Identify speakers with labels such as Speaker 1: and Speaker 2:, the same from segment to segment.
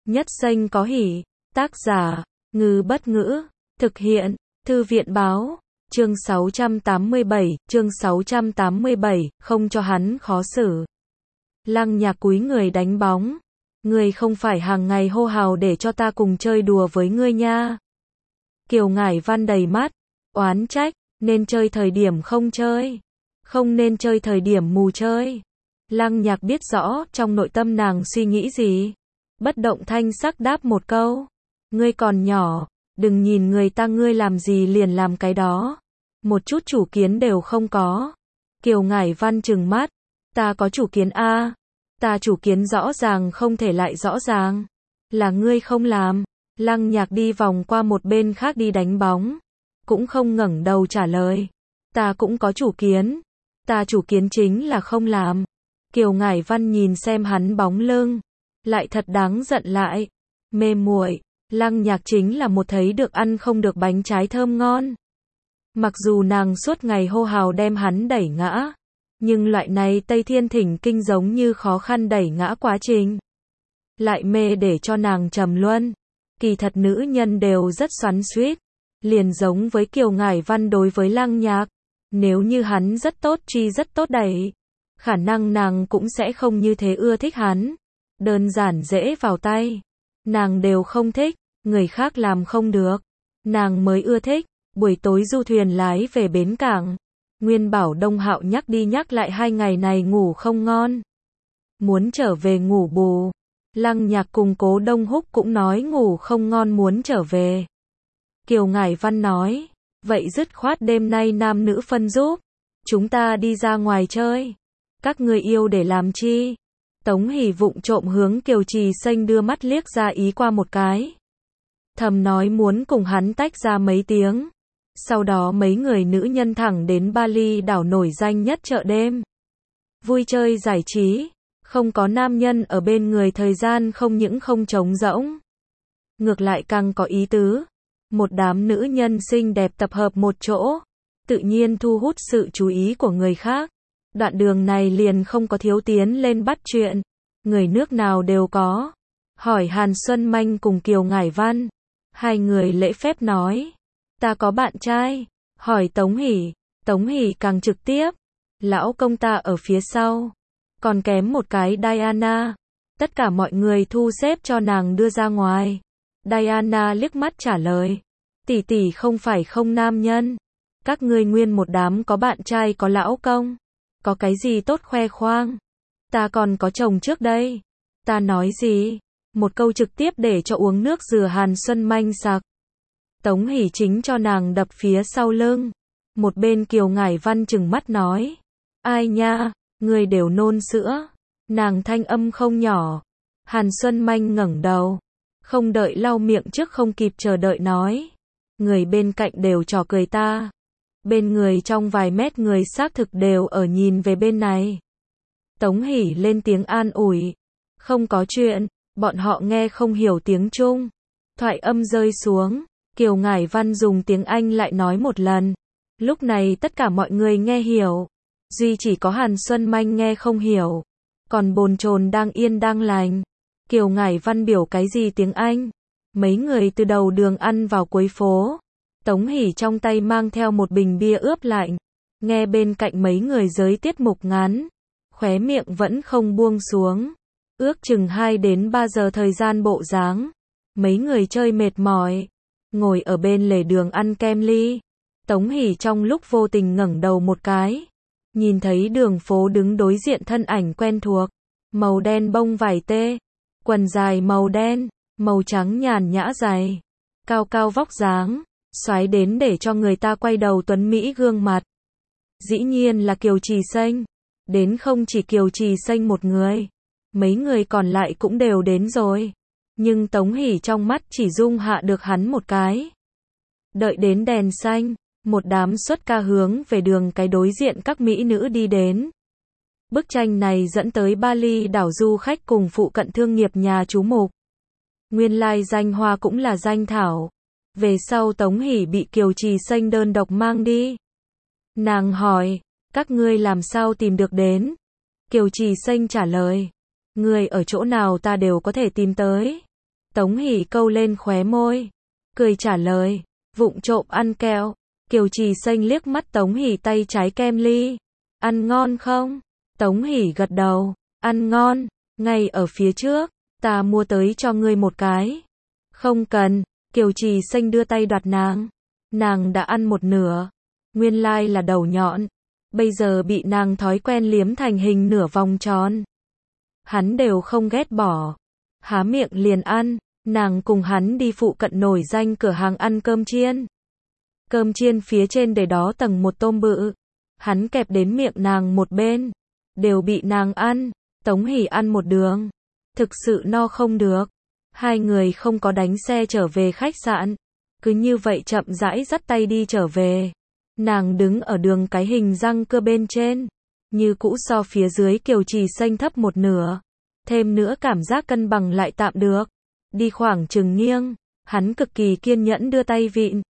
Speaker 1: Nhất xanh có hỉ. Tác giả, Ngư Bất Ngữ. Thực hiện, Thư viện Báo. Chương 687, không cho hắn khó xử. Lăng Nhạc cúi người đánh bóng. Ngươi không phải hàng ngày hô hào để cho ta cùng chơi đùa với ngươi nha. Kiều Ngải Văn đầy mắt, oán trách, nên chơi thời điểm không chơi. Không nên chơi thời điểm mù chơi. Lăng Nhạc biết rõ trong nội tâm nàng suy nghĩ gì. Bất động thanh sắc đáp một câu. Ngươi còn nhỏ, đừng nhìn người ta ngươi làm gì liền làm cái đó. Một chút chủ kiến đều không có. Kiều Ngải Văn trừng mắt. Ta có chủ kiến a. Ta chủ kiến rõ ràng không thể lại rõ ràng. Là ngươi không làm. Lăng Nhạc đi vòng qua một bên khác đi đánh bóng. Cũng không ngẩng đầu trả lời. Ta cũng có chủ kiến. Ta chủ kiến chính là không làm. Kiều Ngải Văn nhìn xem hắn bóng lưng. Lại thật đáng giận lại. Mê muội. Lăng Nhạc chính là một thấy được ăn không được bánh trái thơm ngon. Mặc dù nàng suốt ngày hô hào đem hắn đẩy ngã. Nhưng loại này Tây Thiên Thỉnh Kinh giống như khó khăn đẩy ngã quá trình. Lại mê để cho nàng trầm luân. Kỳ thật nữ nhân đều rất xoắn xuýt. Liền giống với Kiều Ngải Văn đối với Lăng Nhạc. Nếu như hắn rất tốt chi rất tốt đẩy. Khả năng nàng cũng sẽ không như thế ưa thích hắn. Đơn giản dễ vào tay. Nàng đều không thích. Người khác làm không được. Nàng mới ưa thích. Buổi tối du thuyền lái về bến cảng. Nguyên bảo Đông Hạo nhắc đi nhắc lại 2 ngày này ngủ không ngon. Muốn trở về ngủ bù. Lăng Nhạc cùng Cố Đông Húc cũng nói ngủ không ngon muốn trở về. Kiều Ngải Văn nói. Vậy dứt khoát đêm nay nam nữ phân giúp. Chúng ta đi ra ngoài chơi. Các người yêu để làm chi? Tống Hỷ vụng trộm hướng Kiều Trì Xanh đưa mắt liếc ra ý qua một cái. Thầm nói muốn cùng hắn tách ra mấy tiếng. Sau đó mấy người nữ nhân thẳng đến Bali đảo nổi danh nhất chợ đêm. Vui chơi giải trí. Không có nam nhân ở bên người thời gian không những không trống rỗng. Ngược lại càng có ý tứ. Một đám nữ nhân xinh đẹp tập hợp một chỗ. Tự nhiên thu hút sự chú ý của người khác. Đoạn đường này liền không có thiếu tiến lên bắt chuyện. Người nước nào đều có. Hỏi Hàn Xuân Manh cùng Kiều Ngải Văn. Hai người lễ phép nói. Ta có bạn trai. Hỏi Tống Hỷ. Tống Hỷ càng trực tiếp. Lão công ta ở phía sau. Còn kém một cái Diana. Tất cả mọi người thu xếp cho nàng đưa ra ngoài. Diana liếc mắt trả lời. Tỷ tỷ không phải không nam nhân. Các ngươi nguyên một đám có bạn trai có lão công. Có cái gì tốt khoe khoang. Ta còn có chồng trước đây. Ta nói gì? Một câu trực tiếp để cho uống nước dừa Hàn Xuân Manh sặc. Tống Hỷ chính cho nàng đập phía sau lưng. Một bên Kiều Ngải Văn trừng mắt nói. Ai nha, người đều nôn sữa. Nàng thanh âm không nhỏ. Hàn Xuân Manh ngẩng đầu. Không đợi lau miệng trước không kịp chờ đợi nói. Người bên cạnh đều trò cười ta. Bên người trong vài mét người xác thực đều ở nhìn về bên này. Tống Hỷ lên tiếng an ủi. Không có chuyện, bọn họ nghe không hiểu tiếng Trung. Thoại âm rơi xuống. Kiều Ngải Văn dùng tiếng Anh lại nói một lần. Lúc này tất cả mọi người nghe hiểu. Duy chỉ có Hàn Xuân Manh nghe không hiểu. Còn bồn chồn đang yên đang lành. Kiều Ngải Văn biểu cái gì tiếng Anh? Mấy người từ đầu đường ăn vào cuối phố. Tống Hỷ trong tay mang theo một bình bia ướp lạnh. Nghe bên cạnh mấy người giới tiết mục ngắn. Khóe miệng vẫn không buông xuống. Ước chừng 2 đến 3 giờ thời gian bộ dáng. Mấy người chơi mệt mỏi. Ngồi ở bên lề đường ăn kem ly. Tống Hỷ trong lúc vô tình ngẩng đầu một cái. Nhìn thấy đường phố đứng đối diện thân ảnh quen thuộc. Màu đen bông vải tê. Quần dài màu đen. Màu trắng nhàn nhã dày. Cao cao vóc dáng. Xoái đến để cho người ta quay đầu tuấn Mỹ gương mặt. Dĩ nhiên là Kiều Trì Xanh. Đến không chỉ Kiều Trì Xanh một người. Mấy người còn lại cũng đều đến rồi. Nhưng Tống Hỷ trong mắt chỉ dung hạ được hắn một cái. Đợi đến đèn xanh. Một đám xuất ca hướng về đường cái đối diện các mỹ nữ đi đến. Bức tranh này dẫn tới Bali đảo du khách cùng phụ cận thương nghiệp nhà chú mục. Nguyên lai danh hoa cũng là danh thảo. Về sau Tống Hỷ bị Kiều Trì Xanh đơn độc mang đi. Nàng hỏi, các ngươi làm sao tìm được đến? Kiều Trì Xanh trả lời, ngươi ở chỗ nào ta đều có thể tìm tới. Tống Hỷ câu lên khóe môi, cười trả lời, vụng trộm ăn kẹo. Kiều Trì Xanh liếc mắt Tống Hỷ tay trái kem ly. Ăn ngon không? Tống Hỷ gật đầu, ăn ngon, ngay ở phía trước, ta mua tới cho ngươi một cái. Không cần, Kiều Trì Xanh đưa tay đoạt nàng. Nàng đã ăn một nửa, nguyên lai là đầu nhọn, bây giờ bị nàng thói quen liếm thành hình nửa vòng tròn. Hắn đều không ghét bỏ, há miệng liền ăn. Nàng cùng hắn đi phụ cận nổi danh cửa hàng ăn cơm chiên. Cơm chiên phía trên để đó tầng một tôm bự. Hắn kẹp đến miệng nàng một bên, đều bị nàng ăn. Tống Hỷ ăn một đường, thực sự no không được. Hai người không có đánh xe trở về khách sạn, cứ như vậy chậm rãi dắt tay đi trở về. Nàng đứng ở đường cái hình răng cưa bên trên, như cũ so phía dưới Kiều Trì Xanh thấp một nửa. Thêm nữa cảm giác cân bằng lại tạm được. Đi khoảng chừng nghiêng, hắn cực kỳ kiên nhẫn đưa tay vịn.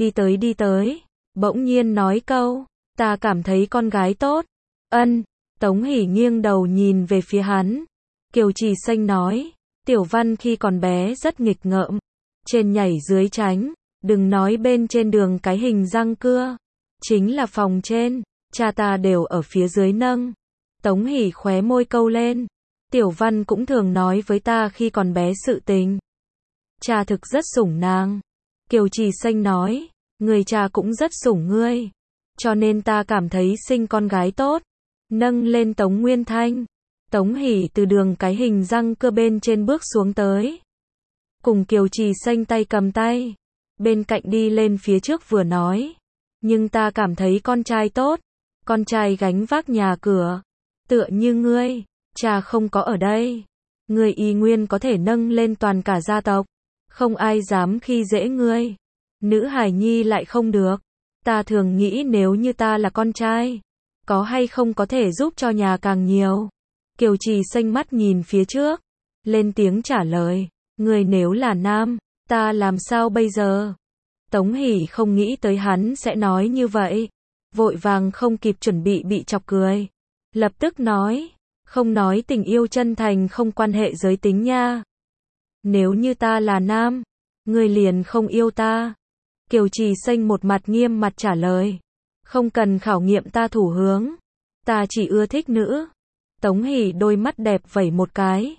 Speaker 1: Đi tới, bỗng nhiên nói câu, ta cảm thấy con gái tốt. Ân, Tống Hỷ nghiêng đầu nhìn về phía hắn. Kiều Trì Xanh nói, Tiểu Văn khi còn bé rất nghịch ngợm, trên nhảy dưới tránh, đừng nói bên trên đường cái hình răng cưa, chính là phòng trên, cha ta đều ở phía dưới nâng. Tống Hỷ khóe môi câu lên, Tiểu Văn cũng thường nói với ta khi còn bé sự tình. Cha thực rất sủng nàng. Kiều Trì Xanh nói, người cha cũng rất sủng ngươi, cho nên ta cảm thấy sinh con gái tốt. Nâng lên Tống Nguyên Thanh. Tống Hỷ từ đường cái hình răng cưa bên trên bước xuống tới, cùng Kiều Trì Xanh tay cầm tay, bên cạnh đi lên phía trước vừa nói, nhưng ta cảm thấy con trai tốt, con trai gánh vác nhà cửa, tựa như ngươi, cha không có ở đây, ngươi y nguyên có thể nâng lên toàn cả gia tộc, không ai dám khi dễ ngươi. Nữ hài nhi lại không được. Ta thường nghĩ nếu như ta là con trai, có hay không có thể giúp cho nhà càng nhiều. Kiều Trì Xanh mắt nhìn phía trước, lên tiếng trả lời, người nếu là nam, ta làm sao bây giờ? Tống Hỷ không nghĩ tới hắn sẽ nói như vậy, vội vàng không kịp chuẩn bị chọc cười. Lập tức nói, không nói tình yêu chân thành không quan hệ giới tính nha. Nếu như ta là nam, người liền không yêu ta. Kiều Trì Xanh một mặt nghiêm mặt trả lời, không cần khảo nghiệm ta thủ hướng, ta chỉ ưa thích nữ. Tống Hỷ đôi mắt đẹp vẩy một cái,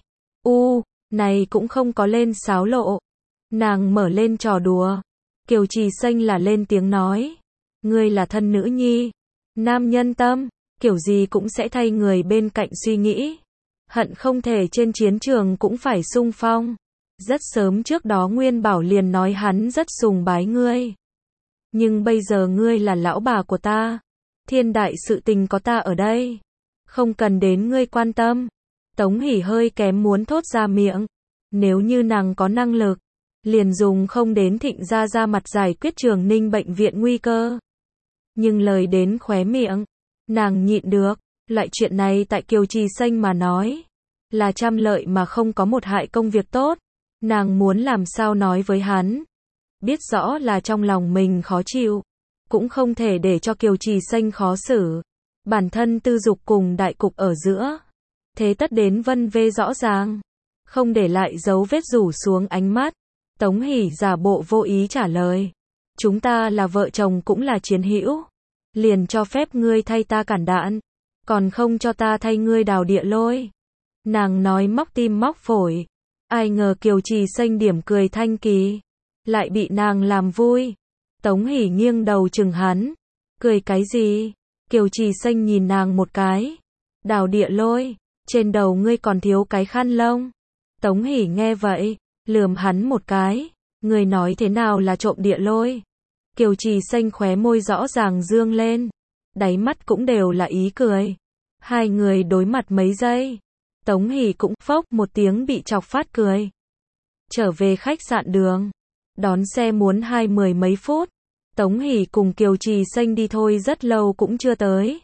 Speaker 1: này cũng không có lên sáo lộ. Nàng mở lên trò đùa. Kiều Trì Xanh là lên tiếng nói, ngươi là thân nữ nhi, nam nhân tâm, kiểu gì cũng sẽ thay người bên cạnh suy nghĩ, hận không thể trên chiến trường cũng phải xung phong. Rất sớm trước đó Nguyên Bảo liền nói hắn rất sùng bái ngươi. Nhưng bây giờ ngươi là lão bà của ta, thiên đại sự tình có ta ở đây, không cần đến ngươi quan tâm. Tống Hỷ hơi kém muốn thốt ra miệng, nếu như nàng có năng lực, liền dùng không đến Thịnh gia ra mặt giải quyết Trường Ninh bệnh viện nguy cơ. Nhưng lời đến khóe miệng, nàng nhịn được, loại chuyện này tại Kiều Trì Xanh mà nói, là trăm lợi mà không có một hại công việc tốt. Nàng muốn làm sao nói với hắn, biết rõ là trong lòng mình khó chịu, cũng không thể để cho Kiều Trì Xanh khó xử. Bản thân tư dục cùng đại cục ở giữa, thế tất đến vân vê rõ ràng, không để lại dấu vết rủ xuống ánh mắt. Tống Hỷ giả bộ vô ý trả lời, chúng ta là vợ chồng cũng là chiến hữu, liền cho phép ngươi thay ta cản đạn, còn không cho ta thay ngươi đào địa lôi. Nàng nói móc tim móc phổi, ai ngờ Kiều Trì Xanh điểm cười thanh kỳ, lại bị nàng làm vui. Tống Hỷ nghiêng đầu chừng hắn, cười cái gì? Kiều Trì Xanh nhìn nàng một cái, đào địa lôi, trên đầu ngươi còn thiếu cái khăn lông. Tống Hỷ nghe vậy, lườm hắn một cái, ngươi nói thế nào là trộm địa lôi? Kiều Trì Xanh khóe môi rõ ràng dương lên, đáy mắt cũng đều là ý cười. Hai người đối mặt mấy giây, Tống Hỷ cũng phốc một tiếng bị chọc phát cười. Trở về khách sạn đường, đón xe muốn 20 mấy phút. Tống Hỷ cùng Kiều Trì Xanh đi thôi rất lâu cũng chưa tới.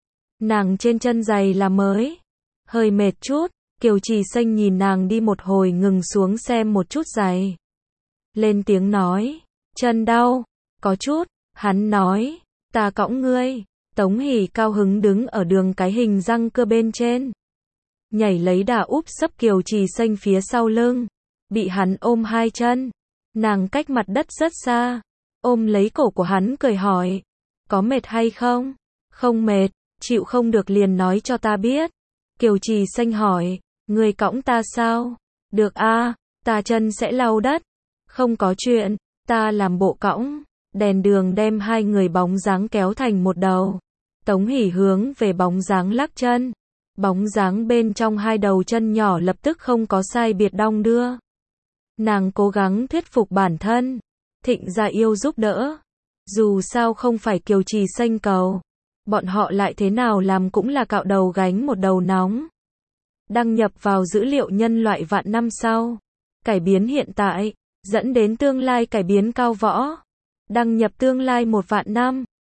Speaker 1: Nàng trên chân giày là mới, hơi mệt chút. Kiều Trì Xanh nhìn nàng đi một hồi ngừng xuống xem một chút giày, lên tiếng nói, chân đau, có chút. Hắn nói, ta cõng ngươi. Tống Hỷ cao hứng đứng ở đường cái hình răng cưa bên trên, nhảy lấy đà úp sấp Kiều Trì Xanh phía sau lưng. bị hắn ôm hai chân. Nàng cách mặt đất rất xa, ôm lấy cổ của hắn cười hỏi, có mệt hay không? Không mệt, chịu không được liền nói cho ta biết. Kiều Trì Xanh hỏi, người cõng ta sao? Được a, ta chân sẽ lau đất. Không có chuyện, ta làm bộ cõng. Đèn đường đem hai người bóng dáng kéo thành một đầu. Tống Hỷ hướng về bóng dáng lắc chân. Bóng dáng bên trong hai đầu chân nhỏ lập tức không có sai biệt đong đưa. Nàng cố gắng thuyết phục bản thân. Thịnh gia yêu giúp đỡ. Dù sao không phải Kiều Trì Xanh cầu. Bọn họ lại thế nào làm cũng là cạo đầu gánh một đầu nóng. Đăng nhập vào dữ liệu nhân loại vạn năm sau. Cải biến hiện tại, dẫn đến tương lai cải biến cao võ. Đăng nhập tương lai 1 vạn năm.